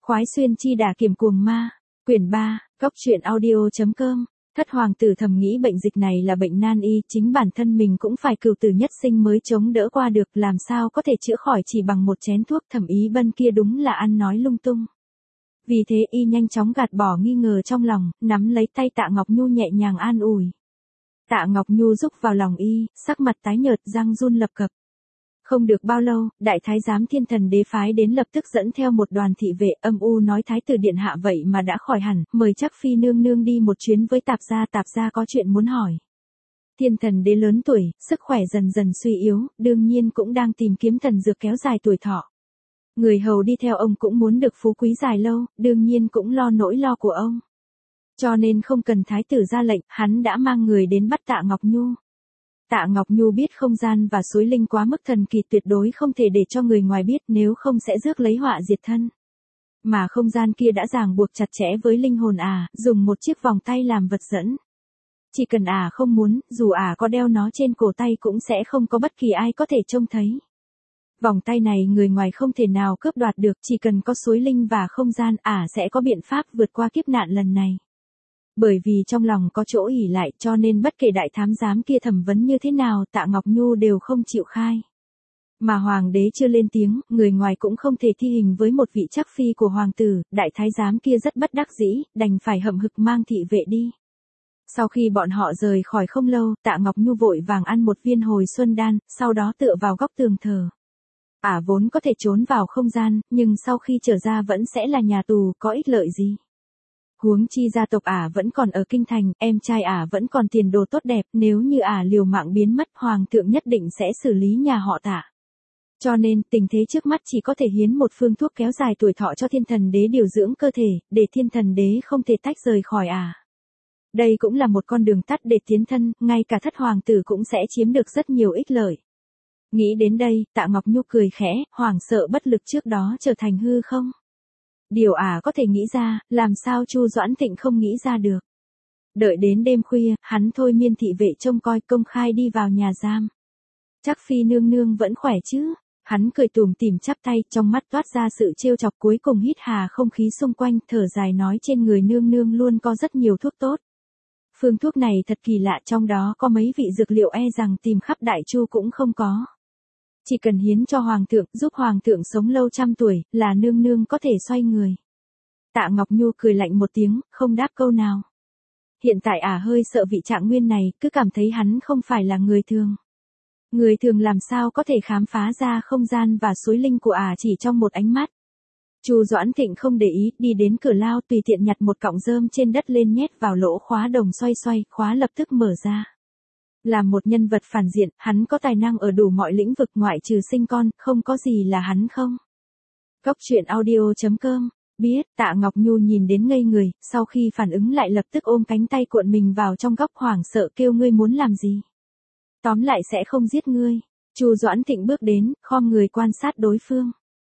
Khoái xuyên chi đả kiểm cuồng ma. Quyển 3, Cốc truyện audio.com. Thất hoàng tử thầm nghĩ bệnh dịch này là bệnh nan y, chính bản thân mình cũng phải cửu tử nhất sinh mới chống đỡ qua được, làm sao có thể chữa khỏi chỉ bằng một chén thuốc. Thẩm Ý Bân kia đúng là ăn nói lung tung. Vì thế y nhanh chóng gạt bỏ nghi ngờ trong lòng, nắm lấy tay Tạ Ngọc Nhu nhẹ nhàng an ủi. Tạ Ngọc Nhu rúc vào lòng y, sắc mặt tái nhợt, răng run lập cập. Không được bao lâu, đại thái giám Thiên Thần Đế phái đến lập tức dẫn theo một đoàn thị vệ, âm u nói thái tử điện hạ vậy mà đã khỏi hẳn, mời chắc phi nương nương đi một chuyến với tạp gia có chuyện muốn hỏi. Thiên Thần Đế lớn tuổi, sức khỏe dần dần suy yếu, đương nhiên cũng đang tìm kiếm thần dược kéo dài tuổi thọ. Người hầu đi theo ông cũng muốn được phú quý dài lâu, đương nhiên cũng lo nỗi lo của ông. Cho nên không cần thái tử ra lệnh, hắn đã mang người đến bắt Tạ Ngọc Nhu. Tạ Ngọc Nhu biết không gian và suối linh quá mức thần kỳ, tuyệt đối không thể để cho người ngoài biết, nếu không sẽ rước lấy họa diệt thân. Mà không gian kia đã ràng buộc chặt chẽ với linh hồn dùng một chiếc vòng tay làm vật dẫn. Chỉ cần không muốn, dù có đeo nó trên cổ tay cũng sẽ không có bất kỳ ai có thể trông thấy. Vòng tay này người ngoài không thể nào cướp đoạt được, chỉ cần có suối linh và không gian, sẽ có biện pháp vượt qua kiếp nạn lần này. Bởi vì trong lòng có chỗ ỷ lại, cho nên bất kể đại thám giám kia thẩm vấn như thế nào, Tạ Ngọc Nhu đều không chịu khai. Mà hoàng đế chưa lên tiếng, người ngoài cũng không thể thi hình với một vị chắc phi của hoàng tử, đại thái giám kia rất bất đắc dĩ, đành phải hậm hực mang thị vệ đi. Sau khi bọn họ rời khỏi không lâu, Tạ Ngọc Nhu vội vàng ăn một viên hồi xuân đan, sau đó tựa vào góc tường thờ. Vốn có thể trốn vào không gian, nhưng sau khi trở ra vẫn sẽ là nhà tù, có ích lợi gì. Huống chi gia tộc vẫn còn ở kinh thành, em trai vẫn còn tiền đồ tốt đẹp, nếu như liều mạng biến mất, hoàng thượng nhất định sẽ xử lý nhà họ Tạ. Cho nên, tình thế trước mắt chỉ có thể hiến một phương thuốc kéo dài tuổi thọ cho Thiên Thần Đế điều dưỡng cơ thể, để Thiên Thần Đế không thể tách rời khỏi Đây cũng là một con đường tắt để tiến thân, ngay cả thất hoàng tử cũng sẽ chiếm được rất nhiều ích lợi. Nghĩ đến đây, Tạ Ngọc Nhu cười khẽ, hoảng sợ bất lực trước đó trở thành hư không. Điều có thể nghĩ ra, làm sao Chu Doãn Thịnh không nghĩ ra được. Đợi đến đêm khuya, hắn thôi miên thị vệ trông coi, công khai đi vào nhà giam. Chắc phi nương nương vẫn khỏe chứ? Hắn cười tủm tỉm chắp tay, trong mắt toát ra sự trêu chọc, cuối cùng hít hà không khí xung quanh, thở dài nói trên người nương nương luôn có rất nhiều thuốc tốt. Phương thuốc này thật kỳ lạ, trong đó có mấy vị dược liệu rằng tìm khắp Đại Chu cũng không có. Chỉ cần hiến cho hoàng thượng, giúp hoàng thượng sống lâu trăm tuổi, là nương nương có thể xoay người. Tạ Ngọc Nhu cười lạnh một tiếng, không đáp câu nào. Hiện tại hơi sợ vị Trạng Nguyên này, cứ cảm thấy hắn không phải là người thường. Người thường làm sao có thể khám phá ra không gian và suối linh của chỉ trong một ánh mắt. Chu Doãn Thịnh không để ý, đi đến cửa lao tùy tiện nhặt một cọng rơm trên đất lên nhét vào lỗ khóa đồng, xoay xoay, khóa lập tức mở ra. Là một nhân vật phản diện, hắn có tài năng ở đủ mọi lĩnh vực, ngoại trừ sinh con, không có gì là hắn không. Cốc truyện audio.com. Biết, Tạ Ngọc Nhu nhìn đến ngây người, sau khi phản ứng lại lập tức ôm cánh tay cuộn mình vào trong góc, hoảng sợ kêu ngươi muốn làm gì. Tóm lại sẽ không giết ngươi. Chu Doãn Thịnh bước đến, khom người quan sát đối phương.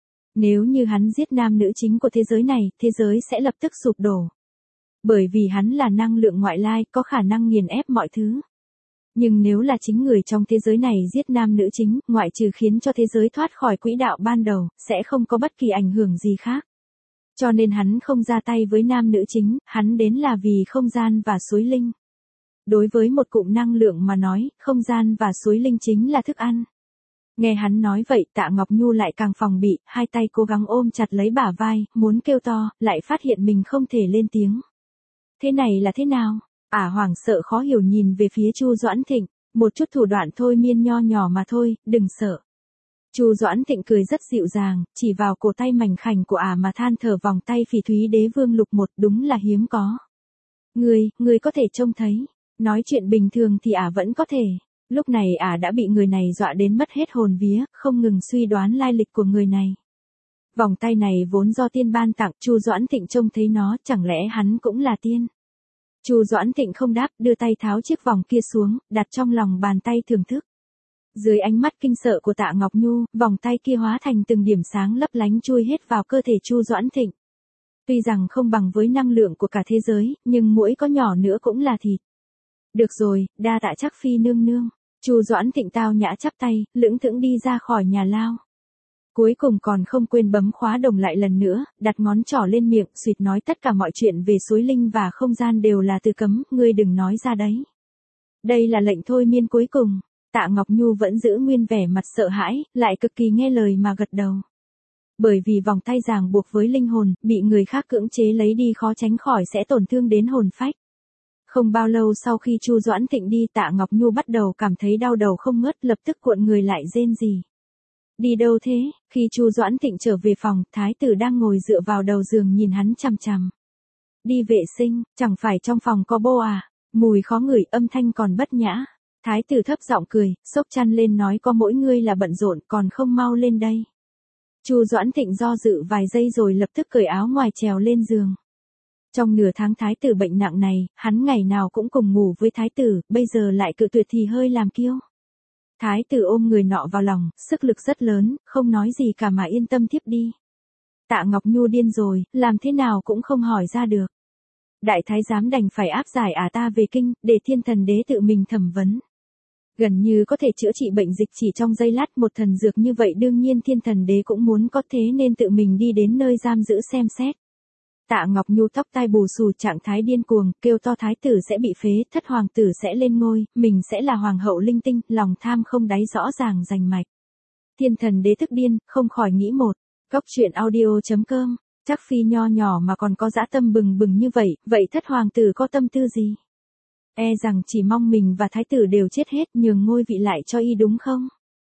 Nếu như hắn giết nam nữ chính của thế giới này, thế giới sẽ lập tức sụp đổ. Bởi vì hắn là năng lượng ngoại lai, có khả năng nghiền ép mọi thứ. Nhưng nếu là chính người trong thế giới này giết nam nữ chính, ngoại trừ khiến cho thế giới thoát khỏi quỹ đạo ban đầu, sẽ không có bất kỳ ảnh hưởng gì khác. Cho nên hắn không ra tay với nam nữ chính, hắn đến là vì không gian và suối linh. Đối với một cụm năng lượng mà nói, không gian và suối linh chính là thức ăn. Nghe hắn nói vậy, Tạ Ngọc Nhu lại càng phòng bị, hai tay cố gắng ôm chặt lấy bả vai, muốn kêu to, lại phát hiện mình không thể lên tiếng. Thế này là thế nào? Hoảng sợ khó hiểu nhìn về phía Chu Doãn Thịnh, một chút thủ đoạn thôi miên nho nhỏ mà thôi, đừng sợ. Chu Doãn Thịnh cười rất dịu dàng, chỉ vào cổ tay mảnh khảnh của mà than thở, vòng tay Phỉ Thúy Đế Vương Lục một đúng là hiếm có. Ngươi có thể trông thấy, nói chuyện bình thường thì vẫn có thể. Lúc này đã bị người này dọa đến mất hết hồn vía, không ngừng suy đoán lai lịch của người này. Vòng tay này vốn do tiên ban tặng, Chu Doãn Thịnh trông thấy nó, chẳng lẽ hắn cũng là tiên? Chu Doãn Thịnh không đáp, đưa tay tháo chiếc vòng kia xuống, đặt trong lòng bàn tay thưởng thức. Dưới ánh mắt kinh sợ của Tạ Ngọc Nhu, vòng tay kia hóa thành từng điểm sáng lấp lánh chui hết vào cơ thể Chu Doãn Thịnh. Tuy rằng không bằng với năng lượng của cả thế giới, nhưng muỗi có nhỏ nữa cũng là thịt. Được rồi, đa tạ chắc phi nương nương. Chu Doãn Thịnh tao nhã chắp tay, lững thững đi ra khỏi nhà lao. Cuối cùng còn không quên bấm khóa đồng lại lần nữa, đặt ngón trỏ lên miệng, suýt nói tất cả mọi chuyện về suối linh và không gian đều là từ cấm, ngươi đừng nói ra đấy. Đây là lệnh thôi miên cuối cùng. Tạ Ngọc Nhu vẫn giữ nguyên vẻ mặt sợ hãi, lại cực kỳ nghe lời mà gật đầu. Bởi vì vòng tay ràng buộc với linh hồn, bị người khác cưỡng chế lấy đi khó tránh khỏi sẽ tổn thương đến hồn phách. Không bao lâu sau khi Chu Doãn Thịnh đi, Tạ Ngọc Nhu bắt đầu cảm thấy đau đầu không ngớt, lập tức cuộn người lại rên rỉ. Đi đâu thế? Khi Chu Doãn Thịnh trở về phòng, thái tử đang ngồi dựa vào đầu giường nhìn hắn chằm chằm. Đi vệ sinh, chẳng phải trong phòng có bô à? Mùi khó ngửi, âm thanh còn bất nhã. Thái tử thấp giọng cười, xốc chăn lên nói có mỗi ngươi là bận rộn, còn không mau lên đây. Chu Doãn Thịnh do dự vài giây rồi lập tức cởi áo ngoài trèo lên giường. Trong nửa tháng thái tử bệnh nặng này, hắn ngày nào cũng cùng ngủ với thái tử, bây giờ lại cự tuyệt thì hơi làm kiêu. Thái tử ôm người nọ vào lòng, sức lực rất lớn, không nói gì cả mà yên tâm tiếp đi. Tạ Ngọc Nhu điên rồi, làm thế nào cũng không hỏi ra được. Đại thái giám đành phải áp giải ta về kinh, để thiên thần đế tự mình thẩm vấn. Gần như có thể chữa trị bệnh dịch chỉ trong giây lát, một thần dược như vậy đương nhiên thiên thần đế cũng muốn có, thế nên tự mình đi đến nơi giam giữ xem xét. Tạ Ngọc Nhu tóc tai bù xù, trạng thái điên cuồng, kêu to thái tử sẽ bị phế, thất hoàng tử sẽ lên ngôi, mình sẽ là hoàng hậu linh tinh, lòng tham không đáy rõ ràng rành mạch. Thiên thần đế tức điên, không khỏi nghĩ một. Góc truyện audio.com, chắc phi nho nhỏ mà còn có dã tâm bừng bừng như vậy, vậy thất hoàng tử có tâm tư gì? E rằng chỉ mong mình và thái tử đều chết hết, nhường ngôi vị lại cho y đúng không?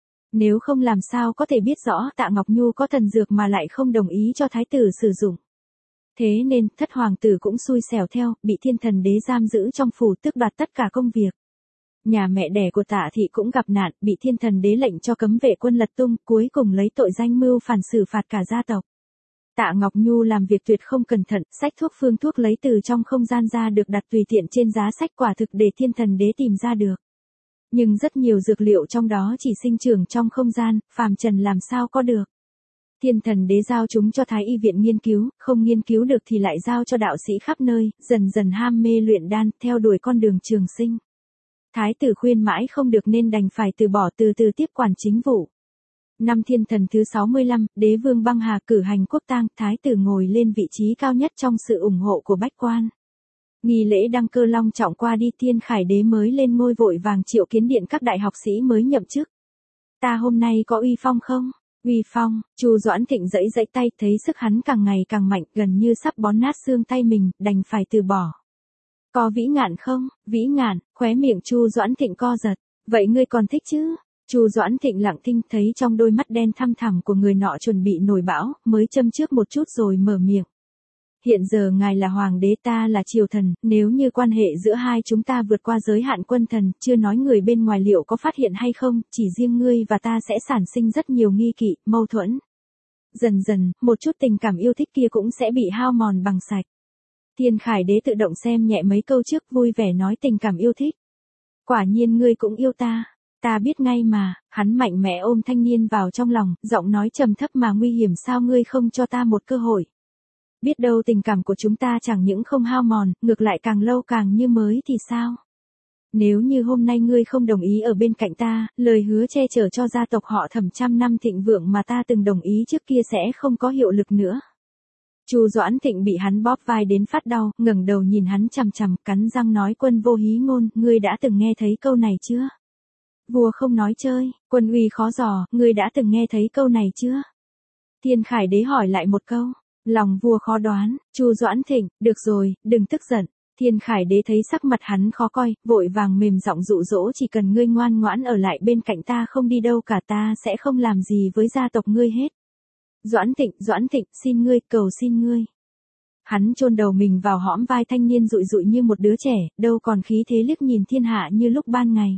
Nếu không làm sao có thể biết rõ Tạ Ngọc Nhu có thần dược mà lại không đồng ý cho thái tử sử dụng. Thế nên, thất hoàng tử cũng xui xẻo theo, bị thiên thần đế giam giữ trong phủ, tước đoạt tất cả công việc. Nhà mẹ đẻ của Tạ thị cũng gặp nạn, bị thiên thần đế lệnh cho cấm vệ quân lật tung, cuối cùng lấy tội danh mưu phản xử phạt cả gia tộc. Tạ Ngọc Nhu làm việc tuyệt không cẩn thận, xách thuốc phương thuốc lấy từ trong không gian ra được đặt tùy tiện trên giá sách, quả thực để thiên thần đế tìm ra được. Nhưng rất nhiều dược liệu trong đó chỉ sinh trưởng trong không gian, phàm trần làm sao có được. Thiên thần đế giao chúng cho Thái y viện nghiên cứu, không nghiên cứu được thì lại giao cho đạo sĩ khắp nơi, dần dần ham mê luyện đan, theo đuổi con đường trường sinh. Thái tử khuyên mãi không được nên đành phải từ bỏ, từ từ tiếp quản chính vụ. Năm Thiên Thần thứ 65, đế vương băng hà cử hành quốc tang, thái tử ngồi lên vị trí cao nhất trong sự ủng hộ của bách quan. Nghi lễ đăng cơ long trọng qua đi, Thiên Khải đế mới lên ngôi vội vàng triệu kiến điện các đại học sĩ mới nhậm chức. Ta hôm nay có uy phong không? Uy phong, Chu Doãn Thịnh giãy giãy tay, thấy sức hắn càng ngày càng mạnh, gần như sắp bó nát xương tay mình, đành phải từ bỏ. Có vĩ ngạn không? Vĩ ngạn, khóe miệng Chu Doãn Thịnh co giật. Vậy ngươi còn thích chứ? Chu Doãn Thịnh lặng thinh, thấy trong đôi mắt đen thăm thẳm của người nọ chuẩn bị nổi bão, mới châm trước một chút rồi mở miệng. Hiện giờ ngài là hoàng đế, ta là triều thần, nếu như quan hệ giữa hai chúng ta vượt qua giới hạn quân thần, chưa nói người bên ngoài liệu có phát hiện hay không, chỉ riêng ngươi và ta sẽ sản sinh rất nhiều nghi kỵ, mâu thuẫn. Dần dần, một chút tình cảm yêu thích kia cũng sẽ bị hao mòn bằng sạch. Thiên Khải đế tự động xem nhẹ mấy câu trước, vui vẻ nói tình cảm yêu thích. Quả nhiên ngươi cũng yêu ta. Ta biết ngay mà. Hắn mạnh mẽ ôm thanh niên vào trong lòng, giọng nói trầm thấp mà nguy hiểm, sao ngươi không cho ta một cơ hội? Biết đâu tình cảm của chúng ta chẳng những không hao mòn, ngược lại càng lâu càng như mới thì sao? Nếu như hôm nay ngươi không đồng ý ở bên cạnh ta, lời hứa che chở cho gia tộc họ Thẩm trăm năm thịnh vượng mà ta từng đồng ý trước kia sẽ không có hiệu lực nữa. Chu Doãn Thịnh bị hắn bóp vai đến phát đau, ngẩng đầu nhìn hắn chằm chằm, cắn răng nói, quân vô hí ngôn, ngươi đã từng nghe thấy câu này chưa? Vua không nói chơi, quân uy khó dò, ngươi đã từng nghe thấy câu này chưa? Thiên Khải đế hỏi lại một câu, lòng vua khó đoán. Chu Doãn Thịnh, được rồi, đừng tức giận. Thiên Khải đế thấy sắc mặt hắn khó coi, vội vàng mềm giọng dụ dỗ, chỉ cần ngươi ngoan ngoãn ở lại bên cạnh ta không đi đâu cả, ta sẽ không làm gì với gia tộc ngươi hết. Doãn Thịnh, xin ngươi, cầu xin ngươi. Hắn chôn đầu mình vào hõm vai thanh niên rụi rụi như một đứa trẻ, đâu còn khí thế liếc nhìn thiên hạ như lúc ban ngày.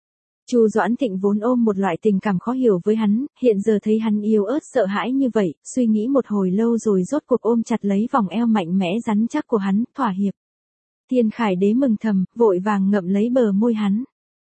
Chu Doãn Thịnh vốn ôm một loại tình cảm khó hiểu với hắn, hiện giờ thấy hắn yếu ớt sợ hãi như vậy, suy nghĩ một hồi lâu rồi rốt cuộc ôm chặt lấy vòng eo mạnh mẽ rắn chắc của hắn, thỏa hiệp. Thiên Khải đế mừng thầm, vội vàng ngậm lấy bờ môi hắn.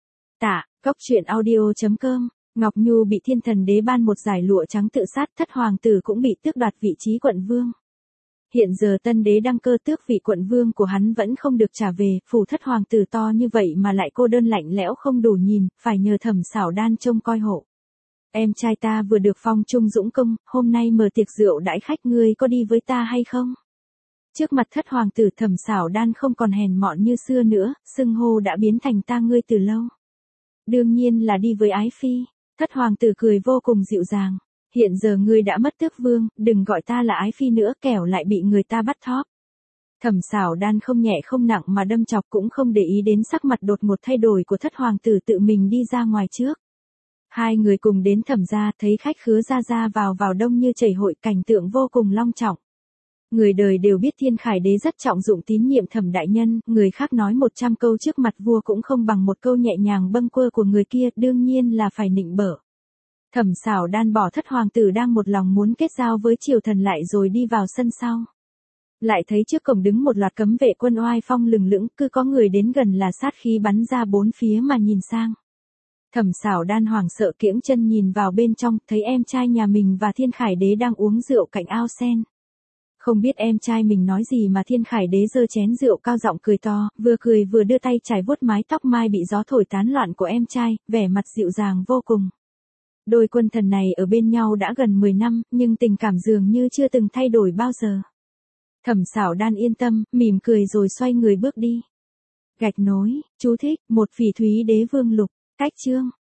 Góc truyện audio.com, Ngọc Nhu bị thiên thần đế ban một giải lụa trắng tự sát, thất hoàng tử cũng bị tước đoạt vị trí quận vương. Hiện giờ tân đế đăng cơ, tước vị quận vương của hắn vẫn không được trả về, phủ thất hoàng tử to như vậy mà lại cô đơn lạnh lẽo không đủ nhìn, phải nhờ Thẩm Sảo Đan trông coi hộ. Em trai ta vừa được phong trung dũng công, hôm nay mở tiệc rượu đãi khách, ngươi có đi với ta hay không? Trước mặt thất hoàng tử Thẩm Sảo Đan không còn hèn mọn như xưa nữa, xưng hô đã biến thành ta ngươi từ lâu. Đương nhiên là đi với ái phi. Thất hoàng tử cười vô cùng dịu dàng. Hiện giờ ngươi đã mất tước vương, đừng gọi ta là ái phi nữa, kẻo lại bị người ta bắt thóp. Thẩm Sảo Đan không nhẹ không nặng mà đâm chọc, cũng không để ý đến sắc mặt đột ngột thay đổi của thất hoàng tử, tự mình đi ra ngoài trước. Hai người cùng đến Thẩm gia, thấy khách khứa ra vào đông như chảy hội, cảnh tượng vô cùng long trọng. Người đời đều biết Thiên Khải Đế rất trọng dụng tín nhiệm Thẩm đại nhân, người khác nói 100 câu trước mặt vua cũng không bằng một câu nhẹ nhàng bâng quơ của người kia, đương nhiên là phải nịnh bợ. Thẩm Sảo Đan bỏ thất hoàng tử đang một lòng muốn kết giao với triều thần lại rồi đi vào sân sau. Lại thấy trước cổng đứng một loạt cấm vệ quân oai phong lừng lững, cứ có người đến gần là sát khí bắn ra bốn phía mà nhìn sang. Thẩm Sảo Đan hoảng sợ kiễng chân nhìn vào bên trong, thấy em trai nhà mình và Thiên Khải Đế đang uống rượu cạnh ao sen. Không biết em trai mình nói gì mà Thiên Khải Đế giơ chén rượu cao giọng cười to, vừa cười vừa đưa tay chải vuốt mái tóc mai bị gió thổi tán loạn của em trai, vẻ mặt dịu dàng vô cùng. Đôi quân thần này ở bên nhau đã gần 10 năm, nhưng tình cảm dường như chưa từng thay đổi bao giờ. Thẩm Sảo Đan yên tâm, mỉm cười rồi xoay người bước đi. Gạch nối, chú thích, một Phỉ Thúy Đế Vương Lục, cách chương.